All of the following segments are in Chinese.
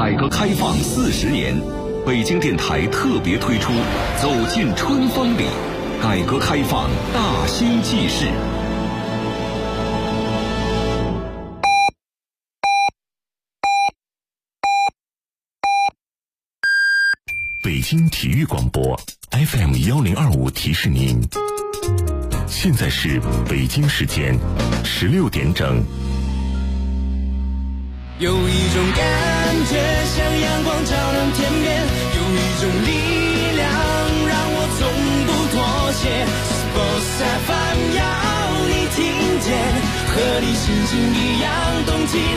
改革开放40年，北京电台特别推出《走进春风里》，改革开放大兴纪事。 北京体育广播 FM1025提示您，现在是北京时间16点整。 有一种感觉像阳光照亮天边，有一种力量让我从不妥协。Sports FM 要你听见，和你心情一样动起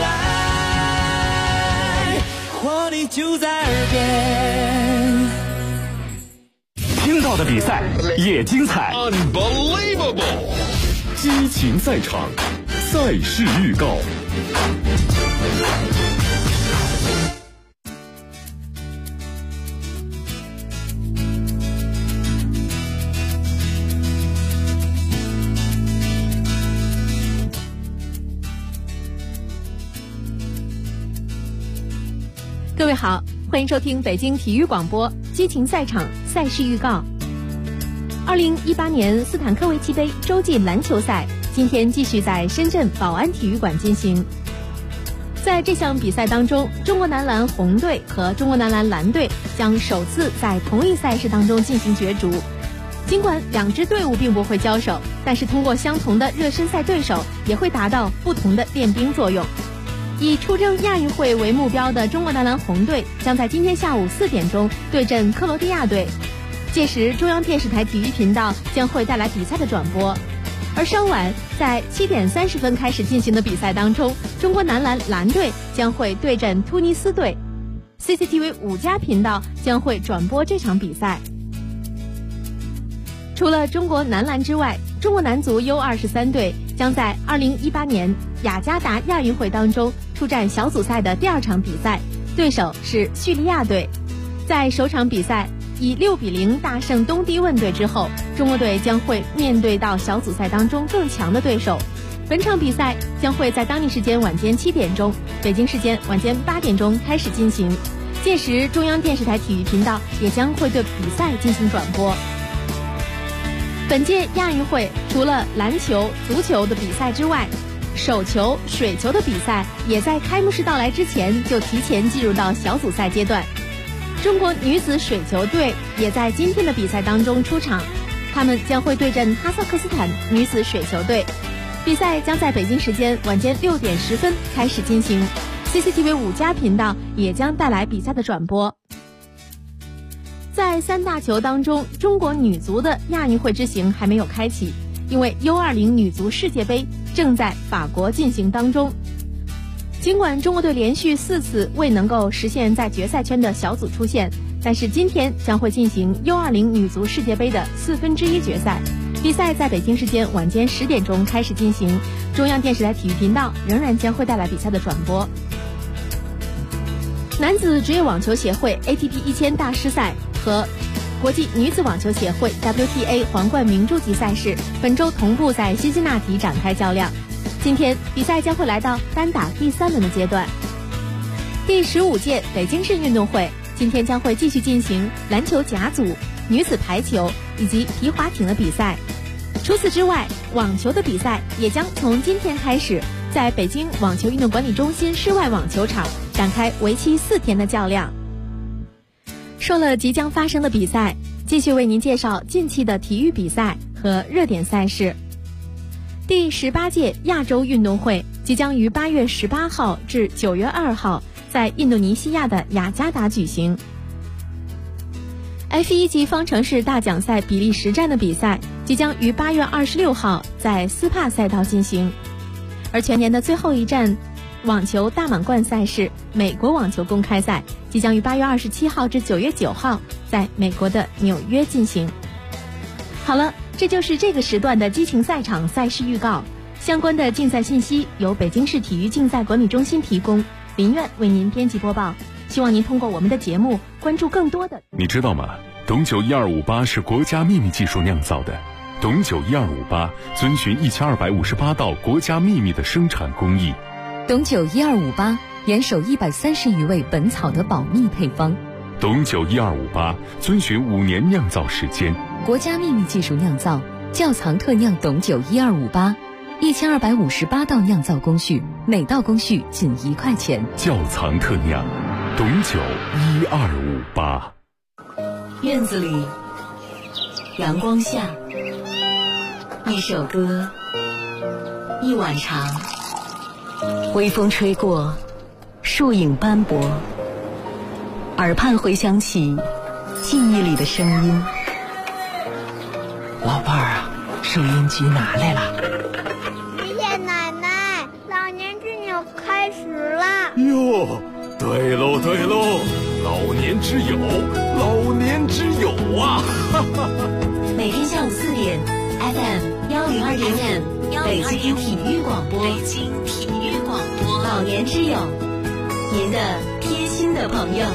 来，活力就在耳边。 听到的比赛也精彩 Unbelievable， 激情赛场，赛事预告。 各位好，欢迎收听北京体育广播激情赛场赛事预告。2018年斯坦科维奇杯洲际篮球赛今天继续在深圳宝安体育馆进行。在这项比赛当中，中国男篮红队和中国男篮蓝队将首次在同一赛事当中进行角逐。尽管两支队伍并不会交手，但是通过相同的热身赛对手，也会达到不同的练兵作用。以出征亚运会为目标的中国男篮红队将在今天下午4点钟对阵克罗地亚队，届时中央电视台体育频道将会带来比赛的转播。而稍晚在7点30分开始进行的比赛当中，中国男篮蓝队将会对阵突尼斯队， CCTV 5+频道将会转播这场比赛。除了中国男篮之外，中国男足 U23 队将在2018年雅加达亚运会当中出战小组赛的第2场比赛，对手是叙利亚队。在首场比赛以6-0大胜东帝汶队之后，中国队将会面对到小组赛当中更强的对手。本场比赛将会在当地时间晚间7点钟，北京时间晚间8点钟开始进行，届时中央电视台体育频道也将会对比赛进行转播。本届亚运会除了篮球、足球的比赛之外，手球、水球的比赛也在开幕式到来之前就提前进入到小组赛阶段。中国女子水球队也在今天的比赛当中出场，他们将会对阵哈萨克斯坦女子水球队。比赛将在北京时间晚间6点10分开始进行， CCTV 5+频道也将带来比赛的转播。在3大球当中，中国女足的亚运会之行还没有开启，因为 U20 女足世界杯正在法国进行当中。尽管中国队连续4次未能够实现在决赛圈的小组出线，但是今天将会进行 U20 女足世界杯的1/4决赛，比赛在北京时间晚间10点钟开始进行，中央电视台体育频道仍然将会带来比赛的转播。男子职业网球协会 ATP 1000大师赛和国际女子网球协会 WTA 皇冠明珠级赛事本周同步在辛辛那提展开较量。今天比赛将会来到单打第3轮的阶段。第15届北京市运动会今天将会继续进行篮球甲组、女子排球以及皮划艇的比赛。除此之外，网球的比赛也将从今天开始在北京网球运动管理中心室外网球场展开为期4天的较量。说了即将发生的比赛，继续为您介绍近期的体育比赛和热点赛事。第18届亚洲运动会即将于8月18号至9月2号在印度尼西亚的雅加达举行。F1级方程式大奖赛比利时站的比赛即将于8月26号在斯帕赛道进行，而全年的最后一站网球大满贯赛事美国网球公开赛即将于8月27号至9月9号在美国的纽约进行。好了，这就是这个时段的激情赛场赛事预告，相关的竞赛信息由北京市体育竞赛管理中心提供，林苑为您编辑播报。希望您通过我们的节目关注更多的。 你知道吗？董酒1258是国家秘密技术酿造的，董酒1258遵循1258道国家秘密的生产工艺。 董酒1258 严守130余味本草的保密配方。 董酒1258遵循5年酿造时间， 国家秘密技术酿造，窖藏特酿董酒1258，1258道酿造工序，每道工序仅1块钱。 窖藏特酿董酒1258。 院子里，阳光下，一首歌，一碗茶，微风吹过，树影斑驳，耳畔回响起记忆里的声音。 老伴儿啊，收音机拿来了。 爷爷奶奶，老年之友开始了。 哟，对喽对喽，老年之友，老年之友啊！ 每天下午4点 ，FM 102.5，北京体育广播，北京体育广播，老年之友，您的贴心的朋友。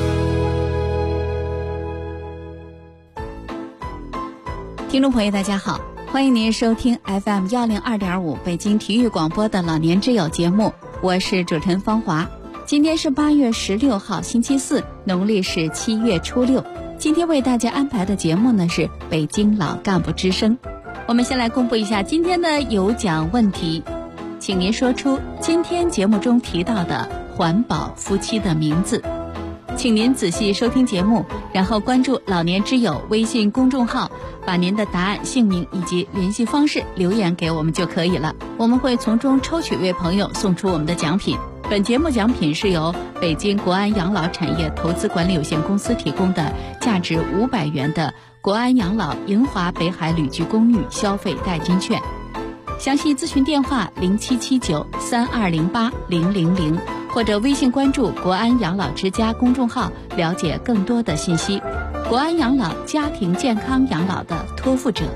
听众朋友大家好，欢迎您收听 FM 102.5北京体育广播的老年之友节目，我是主持人芳华。今天是8月16号星期四，农历是7月初6。今天为大家安排的节目呢是北京老干部之声。我们先来公布一下今天的有奖问题，请您说出今天节目中提到的环保夫妻的名字。请您仔细收听节目，然后关注老年之友微信公众号，把您的答案、姓名以及联系方式留言给我们就可以了。我们会从中抽取一位朋友送出我们的奖品。本节目奖品是由北京国安养老产业投资管理有限公司提供的价值500元的国安养老银华北海旅居公寓消费代金券。详细咨询电话077932080000，或者微信关注国安养老之家公众号了解更多的信息。国安养老，家庭健康养老的托付者。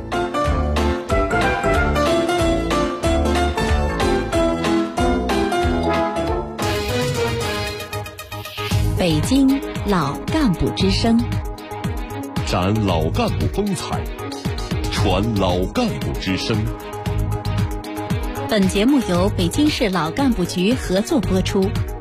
北京老干部之声， 展老干部风采，传老干部之声。 本节目由北京市老干部局合作播出。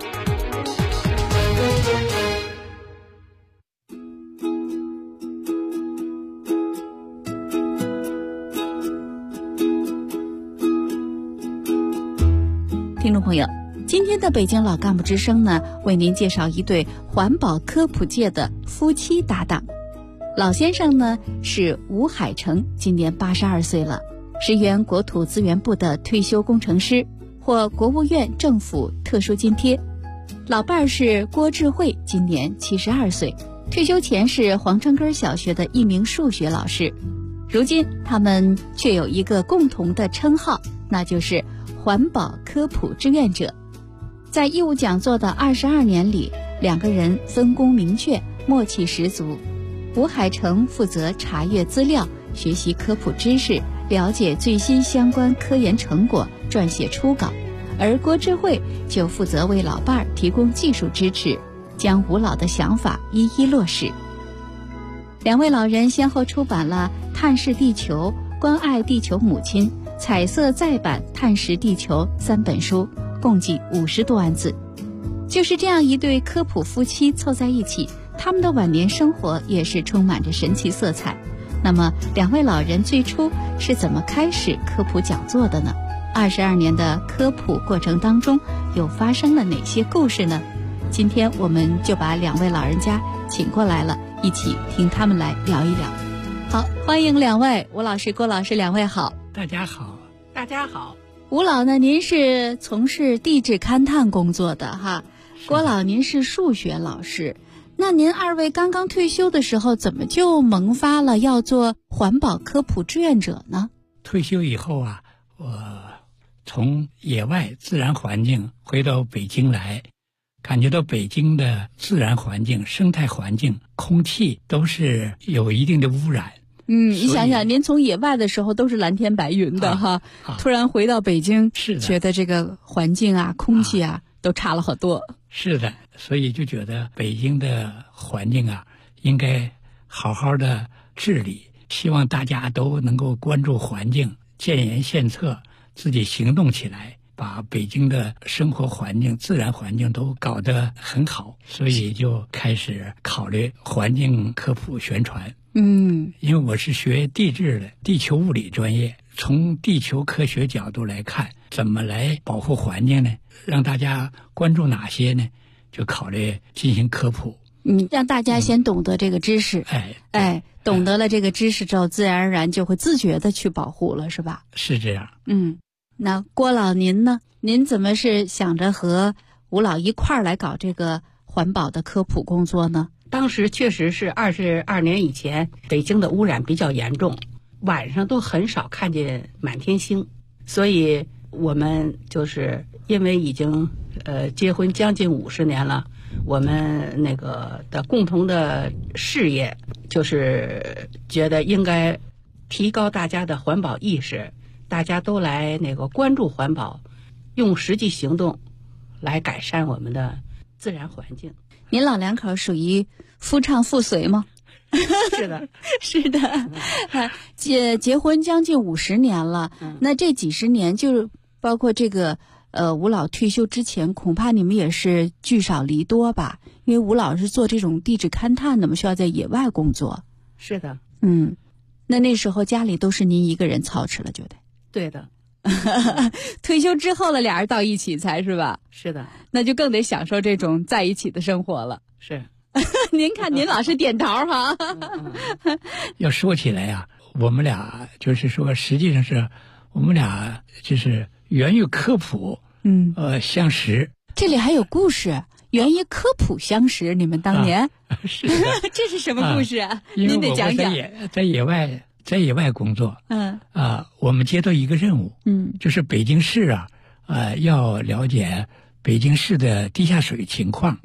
听众朋友，今天的北京老干部之声呢，为您介绍一对环保科普界的夫妻搭档。老先生呢是吴海成，今年82岁了，是原国土资源部的退休工程师，获国务院政府特殊津贴。老伴儿是郭智慧，今年72岁，退休前是黄城根小学的一名数学老师。如今他们却有一个共同的称号，那就是环保科普志愿者。在义务讲座的22年里，两个人分工明确，默契十足。吴海成负责查阅资料，学习科普知识，了解最新相关科研成果，撰写初稿，而郭智慧就负责为老伴儿提供技术支持，将吴老的想法一一落实。两位老人先后出版了《探视地球》《关爱地球母亲》《彩色再版探视地球》3本书，共计50多万字。就是这样一对科普夫妻凑在一起，他们的晚年生活也是充满着神奇色彩。那么两位老人最初是怎么开始科普讲座的呢？22年的科普过程当中又发生了哪些故事呢？今天我们就把两位老人家请过来了，一起听他们来聊一聊。好，欢迎两位，吴老师、郭老师，两位好。 大家好。大家好。 吴老呢，您是从事地质勘探工作的哈，郭老您是数学老师。那您二位刚刚退休的时候，怎么就萌发了要做环保科普志愿者呢？ 退休以后啊，我从野外自然环境回到北京来，感觉到北京的自然环境、生态环境、空气都是有一定的污染。 你想想，您从野外的时候都是蓝天白云的哈，突然回到北京，是的，觉得这个环境啊、空气啊都差了好多。 是的，所以就觉得北京的环境啊，应该好好的治理。希望大家都能够关注环境，建言献策，自己行动起来， 把北京的生活环境、自然环境都搞得很好，所以就开始考虑环境科普宣传。因为我是学地质的，地球物理专业，从地球科学角度来看，怎么来保护环境呢？让大家关注哪些呢？就考虑进行科普。 让大家先懂得这个知识。懂得了这个知识之后，自然而然就会自觉的去保护了，是吧？ 是这样。 那郭老您呢？您怎么是想着和吴老一块儿来搞这个环保的科普工作呢？ 当时确实是22年以前，北京的污染比较严重，晚上都很少看见满天星，所以我们就是因为已经结婚将近50年了，我们那个的共同的事业就是觉得应该提高大家的环保意识，大家都来那个关注环保，用实际行动来改善我们的自然环境。 您老两口属于夫唱妇随吗？ 是的， 是的。结婚将近50年了，那这几十年就是包括这个吴老退休之前，恐怕你们也是聚少离多吧？因为吴老是做这种地质勘探的嘛，需要在野外工作。 是的。 那时候家里都是您一个人操持了，就得。 对的。 退休之后了，俩人到一起才是吧？ 是的。 那就更得享受这种在一起的生活了。 是。 您看您老是点头哈。 要说起来呀，我们俩就是说，实际上是我们俩就是源于科普，相识。 这里还有故事，源于科普相识。你们当年是的。 这是什么故事啊？ 您得讲讲。 在野外工作，我们接到一个任务，就是北京市要了解北京市的地下水情况，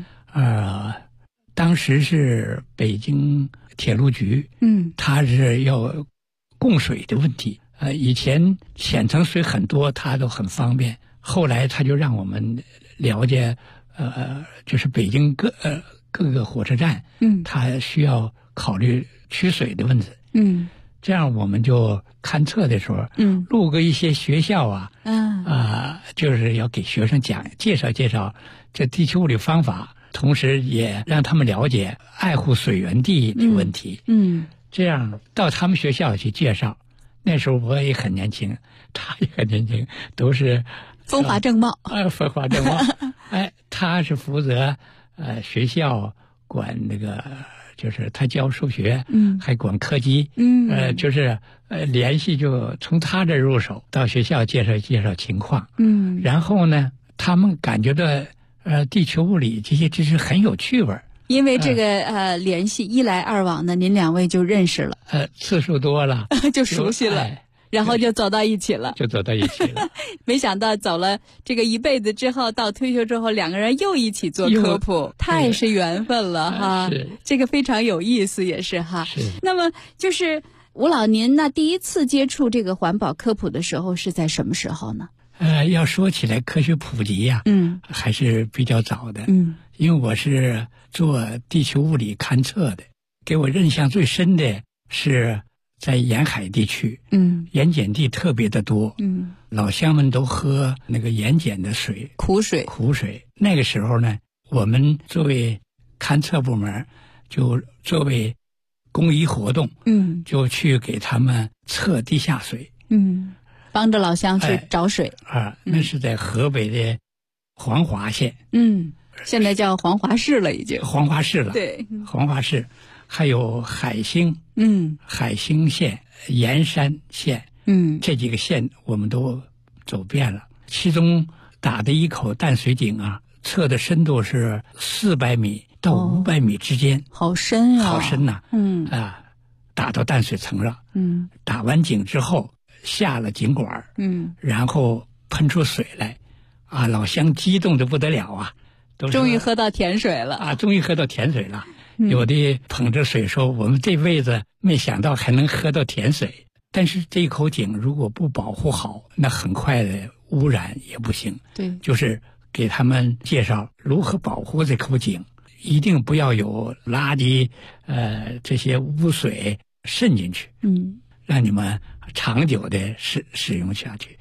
当时是北京铁路局，它是要供水的问题，以前浅层水很多，它都很方便，后来他就让我们了解，就是北京各个火车站，它需要考虑取水的问题。这样我们就勘测的时候，路过一些学校就是要给学生介绍这地球物理方法，同时也让他们了解爱护水源地的问题。这样到他们学校去介绍。那时候我也很年轻，他也很年轻，都是风华正茂。 风华正茂。他是负责学校管那个。就是他教数学，还管科技，就是联系就从他这入手，到学校介绍情况，然后呢，他们感觉到地球物理这些知识很有趣味。 因为这个联系一来二往的，您两位就认识了， 次数多了就熟悉了。然后就走到一起了，没想到走了这个一辈子之后，到退休之后，两个人又一起做科普，太是缘分了哈。这个非常有意思，也是哈。那么就是吴老，您那第一次接触这个环保科普的时候是在什么时候呢？ 要说起来科学普及呀，还是比较早的。因为我是做地球物理勘测的，给我印象最深的是。在沿海地区，盐碱地特别的多，老乡们都喝那个盐碱的水， 苦水。 那个时候呢，我们作为勘测部门，就作为公益活动，就去给他们测地下水， 帮着老乡去找水。 那是在河北的黄华县， 现在叫黄华市了，已经。 黄华市了， 对， 黄华市。还有海兴，海兴县、盐山县，这几个县我们都走遍了。其中打的一口淡水井测的深度是400米到500米之间， 好深啊， 好深呐！打到淡水层了。打完井之后下了井管，然后喷出水来，老乡激动得不得了啊！ 终于喝到甜水了终于喝到甜水了。有的捧着水说：“我们这辈子没想到还能喝到甜水。”但是这口井如果不保护好，那很快的污染也不行。 对， 就是给他们介绍如何保护这口井，一定不要有垃圾这些污水渗进去。让你们长久的使用下去。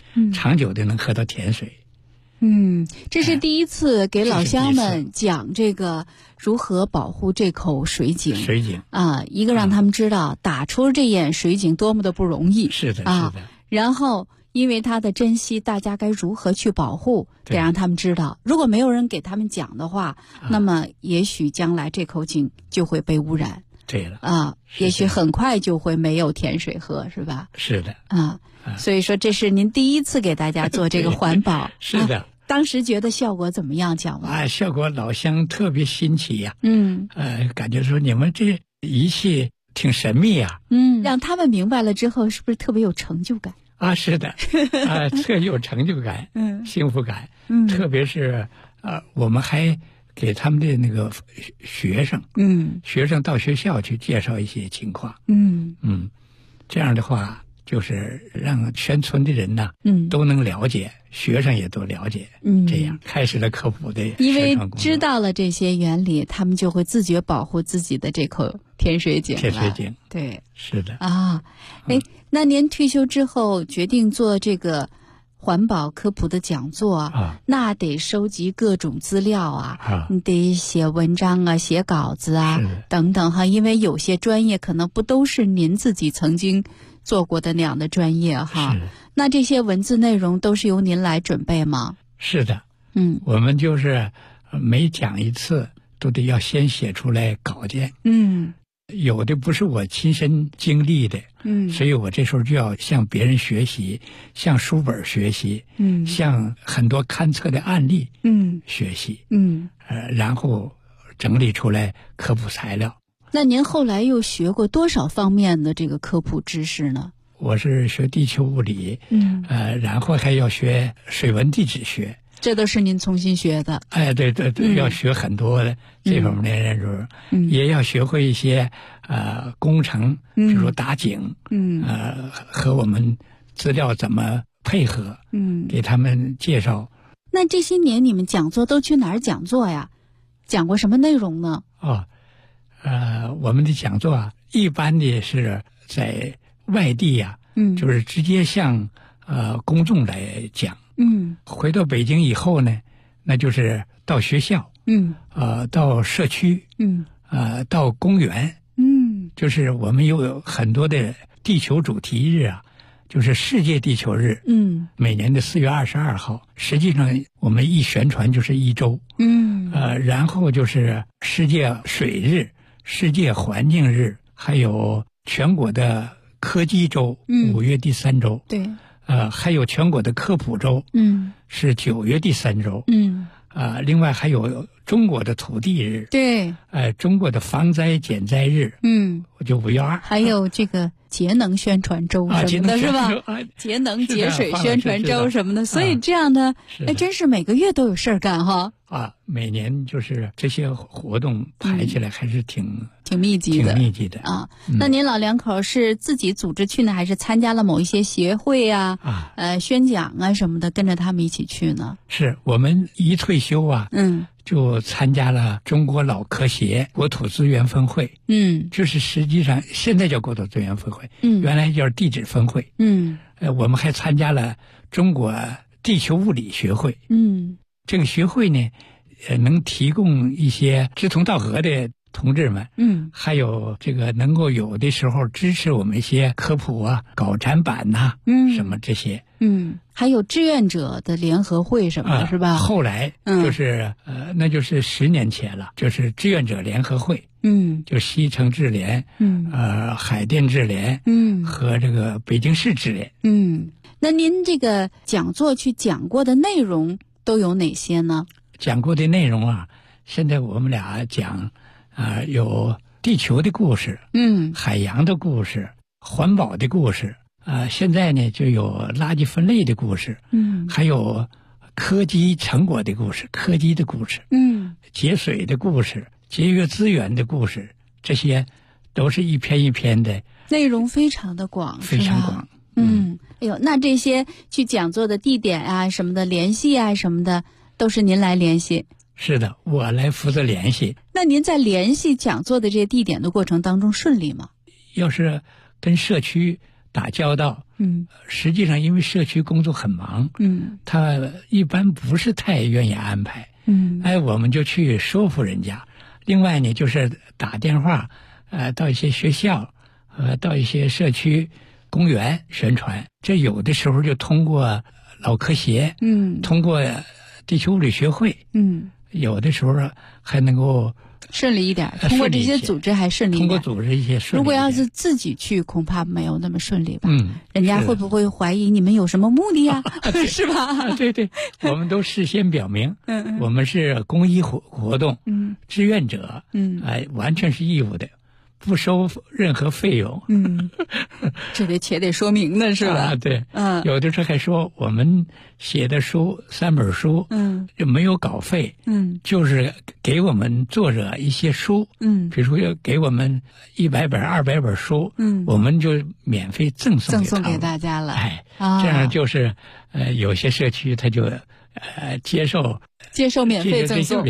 长久的能喝到甜水。 这是第一次给老乡们讲这个如何保护这口水井。 水井一个让他们知道打出这眼水井多么的不容易。 是的，是的。 然后因为它的珍惜，大家该如何去保护，得让他们知道。如果没有人给他们讲的话，那么也许将来这口井就会被污染。 对了也许很快就会没有甜水喝，是吧？ 是的所以说这是您第一次给大家做这个环保。 是的。 当时觉得效果怎么样？讲完效果老乡特别新奇呀。感觉说你们这仪器挺神秘呀。 让他们明白了之后，是不是特别有成就感？ 是的，特有成就感，幸福感。特别是我们还给他们的那个学生到学校去介绍一些情况。这样的话就是让全村的人呢都能了解，学生也都了解。这样开始了科普的宣传工作。 因为知道了这些原理，他们就会自觉保护自己的这口甜水井。 甜水井， 对， 是的那您退休之后决定做这个环保科普的讲座那得收集各种资料你得写文章写稿子等等因为有些专业可能不都是您自己曾经做过的那样的专业那这些文字内容都是由您来准备吗？ 是的，我们就是每讲一次都得要先写出来稿件。有的不是我亲身经历的，所以我这时候就要向别人学习，向书本学习，向很多勘测的案例，学习，然后整理出来科普材料。 那您后来又学过多少方面的这个科普知识呢？ 我是学地球物理，然后还要学水文地质学。 这都是您重新学的。 对，要学很多的这方面的认识，也要学会一些工程，比如说打井，和我们资料怎么配合，给他们介绍。 那这些年你们讲座都去哪儿讲座呀？讲过什么内容呢？ 我们的讲座一般的是在外地就是直接向公众来讲。回到北京以后呢，那就是到学校，到社区，到公园，就是我们有很多的地球主题日就是世界地球日，每年的4月22号，实际上我们一宣传就是1周，然后就是世界水日、世界环境日，还有全国的科技周，5月第3周， 对。 还有全国的科普周，是9月第3周，另外还有中国的土地日， 对， 中国的防灾减灾日，就5月2， 还有这个节能宣传周什么的，是吧？节能节水宣传周什么的，所以这样的，真是每个月都有事儿干哈。 每年就是这些活动排起来还是挺密集的那您老两口是自己组织去呢，还是参加了某一些协会宣讲什么的，跟着他们一起去呢？ 是我们一退休就参加了中国老科协国土资源分会，就是实际上现在叫国土资源分会，原来叫地质分会，我们还参加了中国地球物理学会，这个学会呢，能提供一些志同道合的同志们，还有这个能够有的时候支持我们一些科普搞展板什么这些， 还有志愿者的联合会什么的，是吧？ 后来就是那就是10年前了，就是志愿者联合会，就西城智联，海淀智联，和这个北京市智联， 那您这个讲座去讲过的内容都有哪些呢？ 讲过的内容现在我们俩讲有地球的故事，海洋的故事，环保的故事，现在呢就有垃圾分类的故事，还有科技成果的故事，科技的故事，节水的故事，节约资源的故事，这些都是一篇一篇的， 内容非常的广， 非常广。 那这些去讲座的地点什么的联系什么的都是您来联系？ 是的，我来负责联系。 那您在联系讲座的这些地点的过程当中顺利吗？ 要是跟社区打交道。实际上因为社区工作很忙，他一般不是太愿意安排。我们就去说服人家。另外呢，就是打电话，到一些学校，到一些社区公园宣传。这有的时候就通过脑科协，通过地球物理学会，有的时候还能够顺利一点。通过这些组织还顺利一点。 通过组织一些顺利一点。 如果要是自己去，恐怕没有那么顺利吧。人家会不会怀疑你们有什么目的呀？是吧？ 对对，我们都事先表明，我们是公益活动，志愿者，完全是义务的。不收任何费用， 这且得说明呢，是吧？ 对，有的时候还说我们写的书3本书，就没有稿费，就是给我们作者一些书，比如说给我们100本、200本书，我们就免费赠送给大家了。 这样就是有些社区他就接受免费赠送，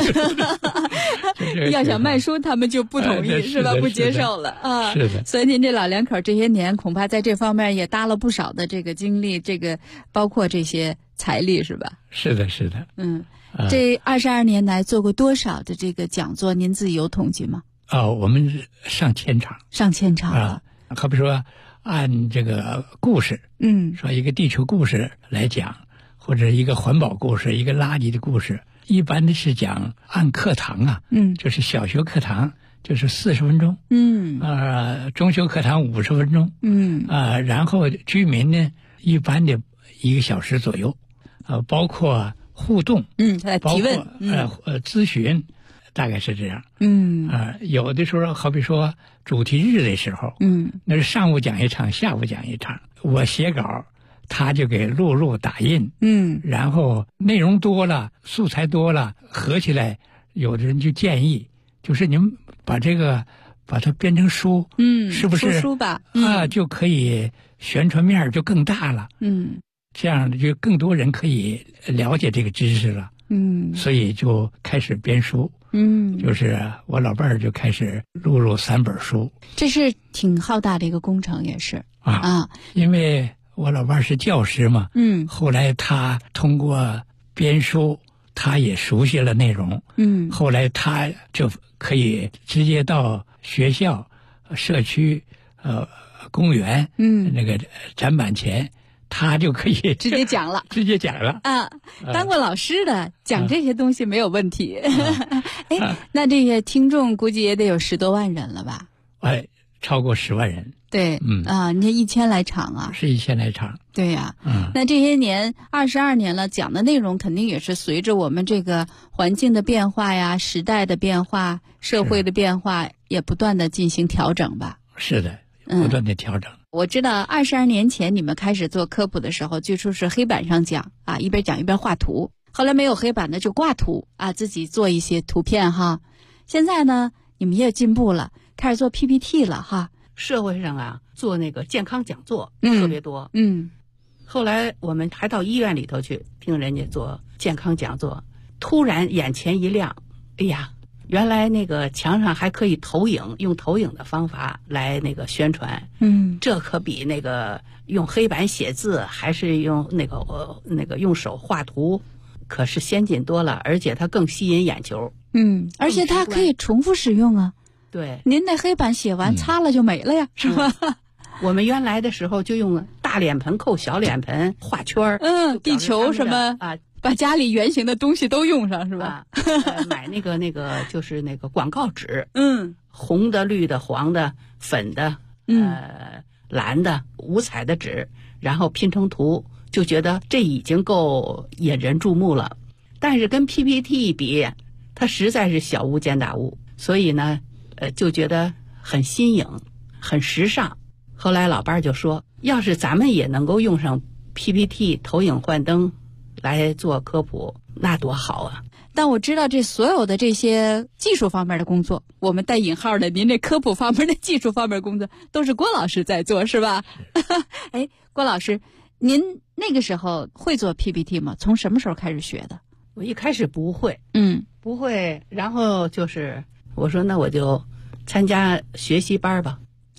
要想卖书，他们就不同意，是吧？不接受了啊。 是的。 所以您这老两口这些年，恐怕在这方面也搭了不少的这个精力，这个包括这些财力，是吧？ 是的，是的。 这22年来做过多少的这个讲座？您自己有统计吗？ 我们上千场了。 好比说按这个故事，说一个地球故事来讲。或者一个环保故事，一个垃圾的故事，一般的是讲按课堂啊，就是小学课堂就是40分钟，中学课堂50分钟，然后居民呢一般的1个小时左右，包括互动， 包括咨询，大概是这样，有的时候好比说主题日的时候，那是上午讲一场，下午讲一场，我写稿。他就给录打印，然后内容多了，素材多了，合起来，有的人就建议，就是你们把它编成书，是不是书吧？ 就可以宣传面就更大了，这样就更多人可以了解这个知识了，所以就开始编书，就是我老伴儿就开始录3本书， 这是挺浩大的一个工程，也是因为。我老伴儿是教师嘛，后来他通过编书，他也熟悉了内容，后来他就可以直接到学校、社区、公园，那个展板前，他就可以直接讲了，当过老师的讲这些东西没有问题。那这些听众估计也得有10多万人了吧？ 超过10万人。 对，你看1000来场啊， 是1000来场。 对呀，那这些年22年了，讲的内容肯定也是随着我们这个环境的变化呀、时代的变化、社会的变化，也不断的进行调整吧。 是的，不断的调整。 我知道22年前你们开始做科普的时候，最初是黑板上讲一边讲一边画图，后来没有黑板的就挂图自己做一些图片哈。现在呢，你们也进步了，开始做 PPT 了哈。 社会上做那个健康讲座特别多，后来我们还到医院里头去听人家做健康讲座，突然眼前一亮，哎呀，原来那个墙上还可以投影，用投影的方法来那个宣传，这可比那个用黑板写字还是用那个用手画图可是先进多了，而且它更吸引眼球， 而且它可以重复使用啊。 对， 您那黑板写完擦了就没了呀，是吧？ 我们原来的时候就用大脸盆扣小脸盆画圈地球什么把家里圆形的东西都用上是吧？ 买那个就是那个广告纸，红的、绿的、黄的、粉的，蓝的五彩的纸，然后拼成图，就觉得这已经够引人注目了。但是跟 PPT 比，它实在是小巫见大巫，所以呢。就觉得很新颖，很时尚。后来老伴儿就说，要是咱们也能够用上 PPT 投影幻灯来做科普，那多好啊。 但我知道这所有的这些技术方面的工作，我们带引号的，您这科普方面的技术方面工作都是郭老师在做是吧？郭老师，您那个时候会做 PPT 吗？从什么时候开始学的？ 我一开始不会，不会，然后就是我说那我就参加学习班吧。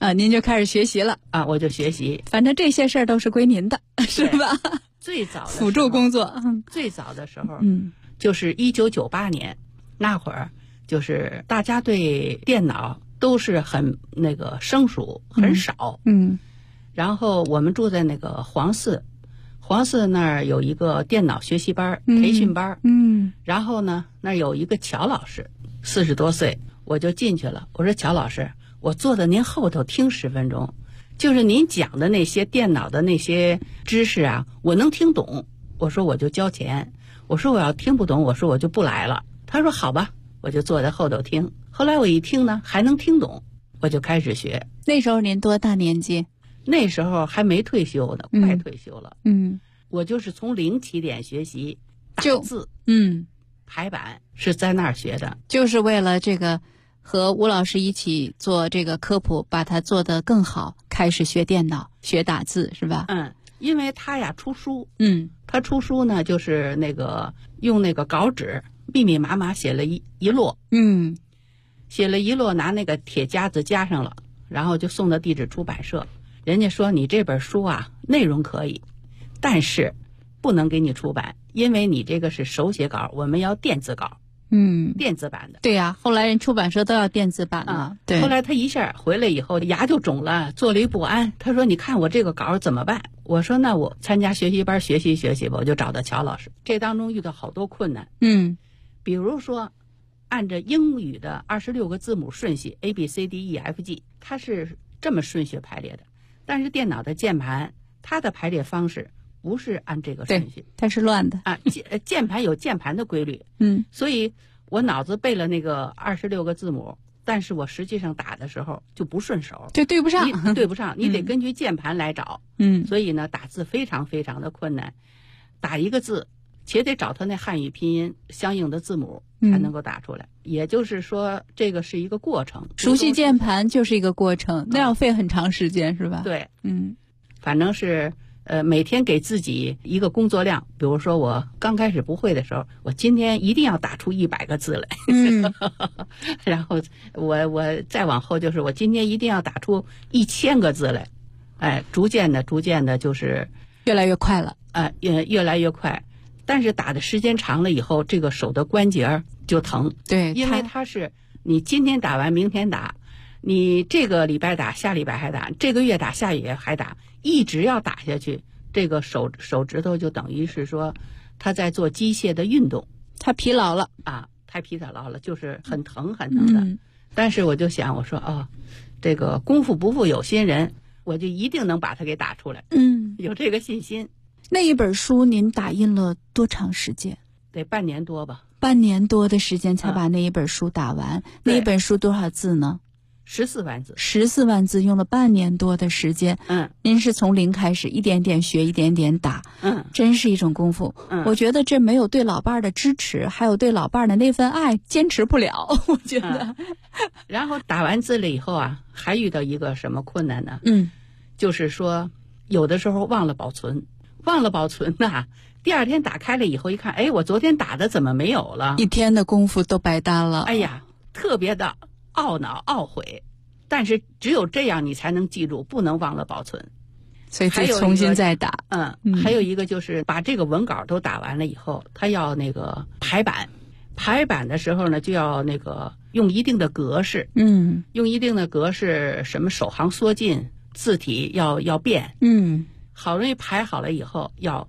啊，您就开始学习了啊，我就学习， 反正这些事儿都是归您的，是吧？ 最早的辅助工作， 最早的时候，就是1998年那会儿，就是大家对电脑都是很那个生疏，很少，然后我们住在那个黄寺那儿有一个电脑学习班、培训班，然后呢那儿有一个乔老师，40多岁，我就进去了。我说乔老师，我坐在您后头听10分钟，就是您讲的那些电脑的那些知识啊，我能听懂。我说我就交钱，我说我要听不懂，我说我就不来了。他说好吧，我就坐在后头听。后来我一听呢，还能听懂，我就开始学。 那时候您多大年纪？ 那时候还没退休呢，快退休了。我就是从零起点学习打字，排版是在那儿学的， 就是为了这个和吴老师一起做这个科普，把它做得更好，开始学电脑，学打字，是吧？ 因为他呀出书，他出书呢就是那个用那个稿纸密密麻麻写了一摞，写了一摞，拿那个铁夹子夹上了，然后就送到地质出版社。人家说你这本书啊内容可以，但是不能给你出版，因为你这个是手写稿，我们要电子稿，电子版的。 对呀，后来人出版社都要电子版了。对。 后来他一下回来以后牙就肿了，坐立不安。他说你看我这个稿怎么办？我说那我参加学习班学习学习吧。我就找到乔老师，这当中遇到好多困难。比如说按照英语的26个字母顺序 ABCDEFG， 它是这么顺序排列的，但是电脑的键盘它的排列方式不是按这个顺序， 它是乱的啊。键盘有键盘的规律，所以我脑子背了那个26个字母，但是我实际上打的时候就不顺手， 就对不上， 对不上，你得根据键盘来找，所以呢，打字非常非常的困难，打一个字且得找它那汉语拼音相应的字母才能够打出来，也就是说这个是一个过程， 熟悉键盘就是一个过程，那要费很长时间，是吧？ 对，反正是每天给自己一个工作量，比如说我刚开始不会的时候，我今天一定要打出100个字来，然后我再往后就是我今天一定要打出1000个字来，哎，逐渐的就是越来越快了， 越来越快。但是打的时间长了以后，这个手的关节就疼， 对， 因为它是你今天打完明天打，你这个礼拜打下礼拜还打，这个月打下月还打，一直要打下去，这个手指头就等于是说他在做机械的运动， 他疲劳了啊，太疲劳了，就是很疼很疼的。但是我就想，我说这个功夫不负有心人，我就一定能把它给打出来，有这个信心。 那一本书您打印了多长时间？ 得半年多吧。 半年多的时间才把那一本书打完。那一本书多少字呢 ？14万字。 14万字，用了半年多的时间。您是从零开始，一点点学，一点点打。真是一种功夫。我觉得这没有对老伴儿的支持，还有对老伴儿的那份爱，坚持不了。我觉得。 然后打完字了以后啊，还遇到一个什么困难呢？就是说有的时候忘了保存呐，第二天打开了以后一看，哎，我昨天打的怎么没有了？ 一天的功夫都白搭了。 哎呀，特别的懊恼懊悔，但是只有这样你才能记住，不能忘了保存， 所以再重新再打。 还有一个就是把这个文稿都打完了以后，他要那个排版的时候呢，就要那个用一定的格式，用一定的格式，什么首行缩进，字体要变，好容易排好了以后，要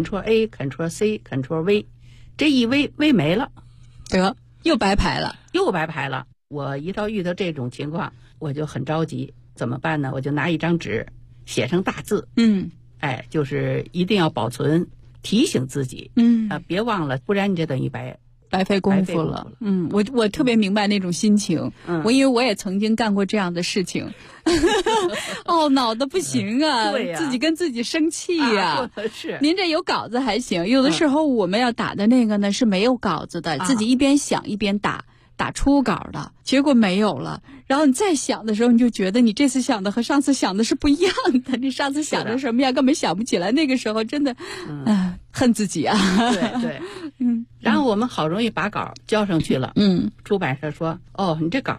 Ctrl+A、Ctrl+C、Ctrl+V， 这一 V 没了， 得又白排了。 我一到遇到这种情况，我就很着急，怎么办呢？我就拿一张纸写成大字，就是一定要保存，提醒自己，别忘了，不然你这等于白费功夫了。我特别明白那种心情。因为我也曾经干过这样的事情，懊恼的不行啊，自己跟自己生气呀。 是， 您这有稿子还行，有的时候我们要打的那个呢是没有稿子的，自己一边想一边打出稿的，结果没有了。然后你再想的时候，你就觉得你这次想的和上次想的是不一样的。你上次想的什么呀？根本想不起来。那个时候真的，恨自己啊。 对，然后我们好容易把稿交上去了，出版社说，你这稿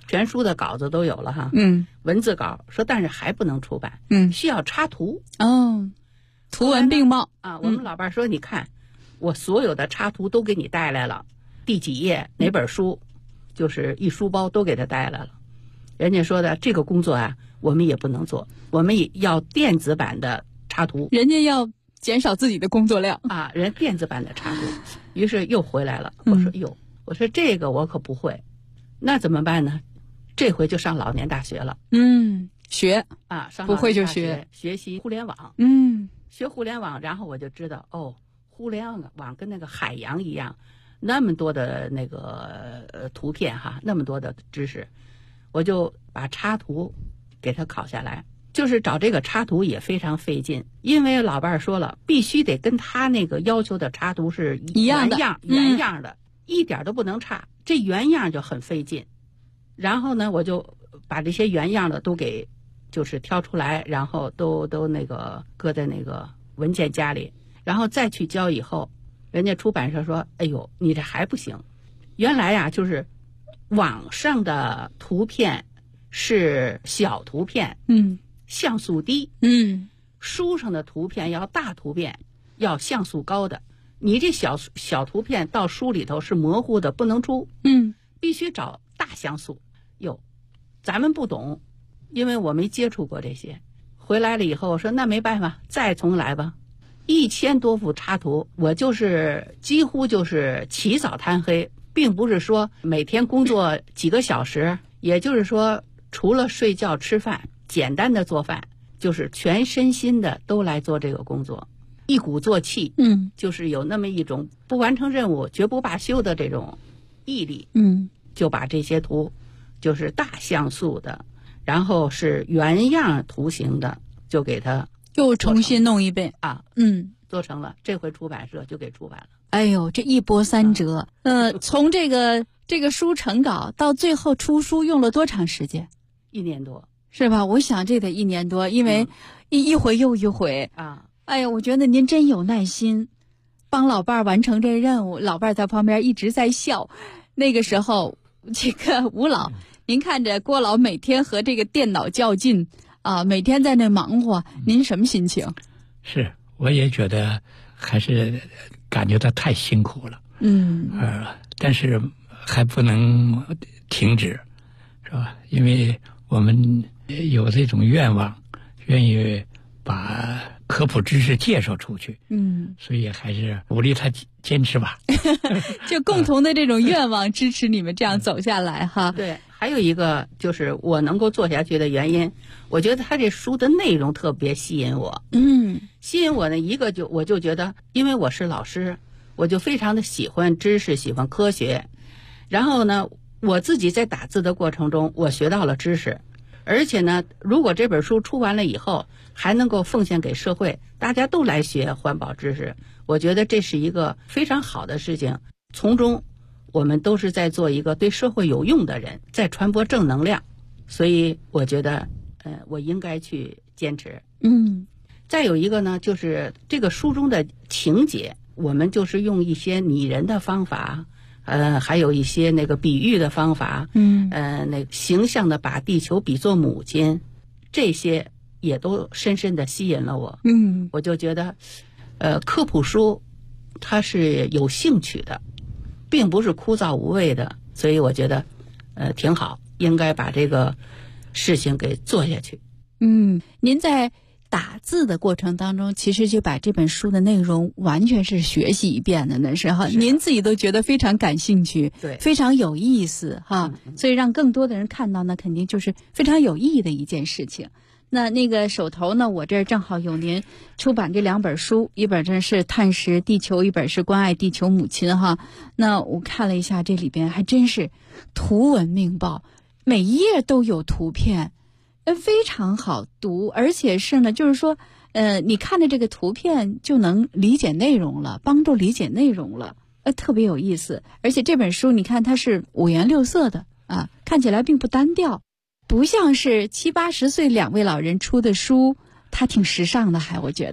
全书的稿子都有了哈，文字稿说，但是还不能出版，需要插图图文并茂啊。我们老伴说，你看我所有的插图都给你带来了，第几页哪本书，就是一书包都给他带来了。人家说的这个工作啊，我们也不能做，我们也要电子版的插图， 人家要减少自己的工作量啊，人电子版的插图。于是又回来了，我说这个我可不会，那怎么办呢？这回就上老年大学了， 学啊，上不会就学习互联网，学互联网，然后我就知道互联网跟那个海洋一样，那么多的那个图片哈，那么多的知识，我就把插图给它考下来。就是找这个插图也非常费劲，因为老伴儿说了，必须得跟他那个要求的插图是一样的， 原样的，一点都不能差。这原样就很费劲。然后呢，我就把这些原样的都给就是挑出来，然后都那个搁在那个文件夹里，然后再去交以后，人家出版社说：“哎呦，你这还不行。原来呀，就是网上的图片是小图片，像素低，书上的图片要大图片，要像素高的。你这小图片到书里头是模糊的，不能出，必须找大像素。咱们不懂，因为我没接触过这些。回来了以后，我说那没办法，再重来吧。1000多幅插图，我就是几乎就是起早贪黑，并不是说每天工作几个小时，也就是说除了睡觉吃饭，简单的做饭，就是全身心的都来做这个工作，一鼓作气，就是有那么一种不完成任务绝不罢休的这种毅力，就把这些图就是大像素的，然后是原样图形的，就给它又重新弄一遍啊，做成了。这回出版社就给出版了。 哎呦，这一波三折，从这个书成稿到最后出书用了多长时间 ？1年多。 是吧？我想这得1年多，因为一回又一回啊。 哎呀，我觉得您真有耐心，帮老伴儿完成这任务。老伴儿在旁边一直在笑。那个时候，这个吴老，您看着郭老每天和这个电脑较劲啊，每天在那忙活，您什么心情？ 是，我也觉得还是感觉到太辛苦了。但是还不能停止，是吧？因为我们有这种愿望，愿意把科普知识介绍出去，所以还是鼓励他坚持吧。 就共同的这种愿望支持你们这样走下来哈。 对，还有一个就是我能够做下去的原因，我觉得他这书的内容特别吸引我。吸引我呢，一个我就觉得，因为我是老师，我就非常的喜欢知识，喜欢科学。然后呢，我自己在打字的过程中，我学到了知识。而且呢，如果这本书出完了以后，还能够奉献给社会，大家都来学环保知识，我觉得这是一个非常好的事情。从中，我们都是在做一个对社会有用的人，在传播正能量。所以我觉得，我应该去坚持。再有一个呢，就是这个书中的情节，我们就是用一些拟人的方法。还有一些那个比喻的方法，那个形象的把地球比作母亲，这些也都深深的吸引了我。我就觉得，科普书它是有兴趣的，并不是枯燥无味的，所以我觉得，挺好，应该把这个事情给做下去。 您在打字的过程当中，其实就把这本书的内容完全是学习一遍的，那是哈，您自己都觉得非常感兴趣， 对， 非常有意思哈，所以让更多的人看到呢，肯定就是非常有意义的一件事情。那个手头呢，我这儿正好有您出版这2本书，一本呢是《探食地球》，一本是《关爱地球母亲》哈。那我看了一下，这里边还真是图文并茂，每一页都有图片。非常好读，而且是呢，就是说，你看着这个图片就能理解内容了，帮助理解内容了，特别有意思。而且这本书，你看它是5颜6色的啊，看起来并不单调，不像是70、80岁2位老人出的书，它挺时尚的，我觉得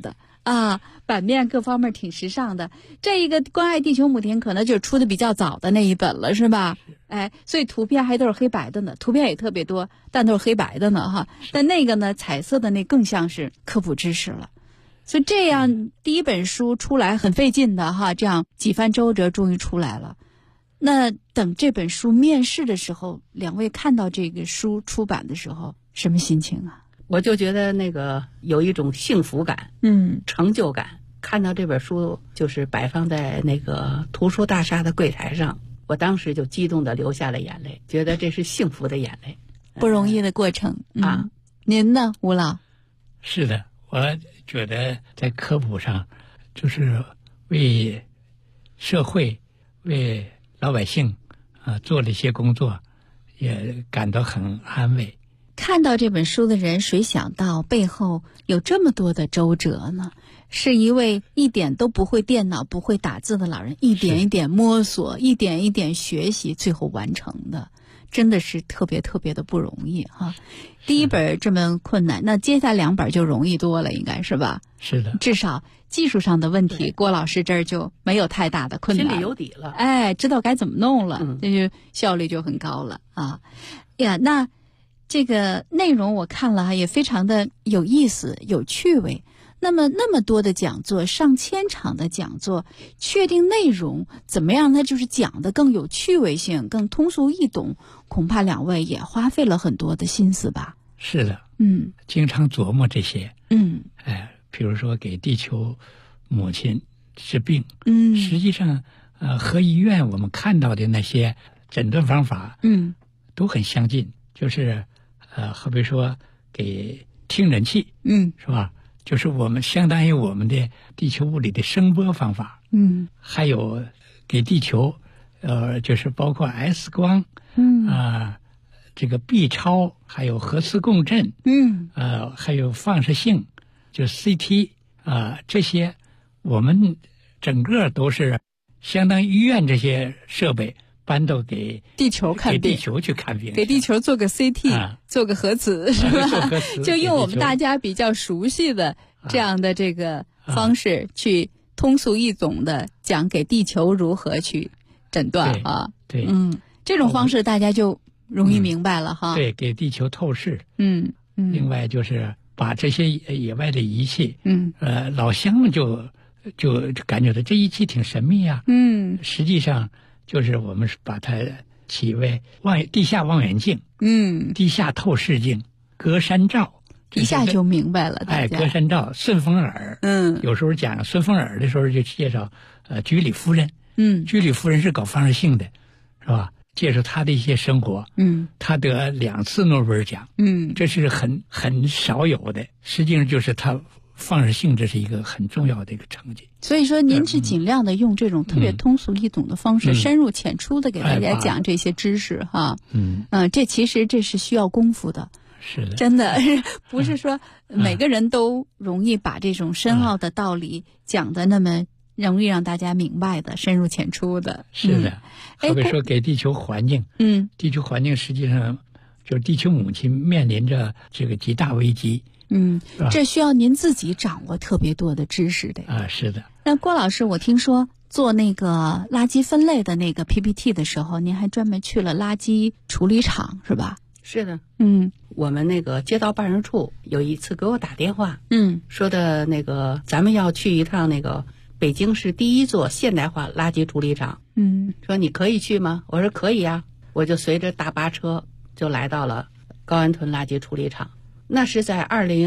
啊，版面各方面挺时尚的。这一个关爱地球母田可能就是出的比较早的那一本了，是吧？哎，所以图片还都是黑白的呢，图片也特别多，但都是黑白的呢哈。但那个呢，彩色的那更像是科普知识了。所以这样第一本书出来很费劲的哈，这样几番周折终于出来了。那等这本书面世的时候，两位看到这个书出版的时候，什么心情啊？ 我就觉得那个有一种幸福感，成就感。看到这本书就是摆放在那个图书大厦的柜台上，我当时就激动地流下了眼泪，觉得这是幸福的眼泪， 不容易的过程啊。您呢，吴老？ 是的，我觉得在科普上，就是为社会、为老百姓做了一些工作，也感到很安慰。 看到这本书的人，谁想到背后有这么多的周折呢？是一位一点都不会电脑、不会打字的老人，一点一点摸索，一点一点学习，最后完成的，真的是特别特别的不容易哈。第一本这么困难，那接下来两本就容易多了，应该是吧？ 是的， 至少技术上的问题，郭老师这儿就没有太大的困难， 心里有底了， 哎，知道该怎么弄了，这就效率就很高了啊。呀，那这个内容我看了也非常的有意思、有趣味。那么多的讲座，上千场的讲座，确定内容怎么样？它就是讲的更有趣味性，更通俗易懂，恐怕两位也花费了很多的心思吧？ 是的，经常琢磨这些，比如说给地球母亲治病，实际上，和医院我们看到的那些诊断方法，都很相近，就是好比说给听诊器，是吧？就是我们相当于我们的地球物理的声波方法，还有给地球，就是包括 X 光，这个 B 超，还有核磁共振，还有放射性，就 CT 这些，我们整个都是相当于医院这些设备搬到给地球看病， 给地球去看病， 给地球做个 CT，做个核磁，是吧？就用我们大家比较熟悉的这样的这个方式去通俗易懂的讲给地球如何去诊断啊。 对， 这种方式大家就容易明白了哈。 对，给地球透视。另外就是把这些野外的仪器，老乡们就感觉到这仪器挺神秘啊。实际上就是我们把它起为地下望远镜，地下透视镜、隔山照， 一下就明白了。 隔山照、顺风耳，有时候讲顺风耳的时候就介绍居里夫人，居里夫人是搞放射性的，是吧？介绍她的一些生活，她得2次诺贝尔奖，这是很少有的，实际上就是她放射性，这是一个很重要的一个成绩。 所以说您是尽量的用这种特别通俗易懂的方式，深入浅出的给大家讲这些知识哈。这其实这是需要功夫的。 是的， 真的不是说每个人都容易把这种深奥的道理讲的那么容易让大家明白的，深入浅出的。 是的，好比说给地球环境，地球环境实际上就是地球母亲面临着这个极大危机。 这需要您自己掌握特别多的知识的。 是的。 那郭老师，我听说做那个垃圾分类的那个 PPT 的时候，您还专门去了垃圾处理厂，是吧？ 是的。我们那个街道办事处有一次给我打电话，说的那个咱们要去一趟那个北京市第一座现代化垃圾处理厂，说你可以去吗？我说可以啊，我就随着大巴车就来到了高安屯垃圾处理厂。那是在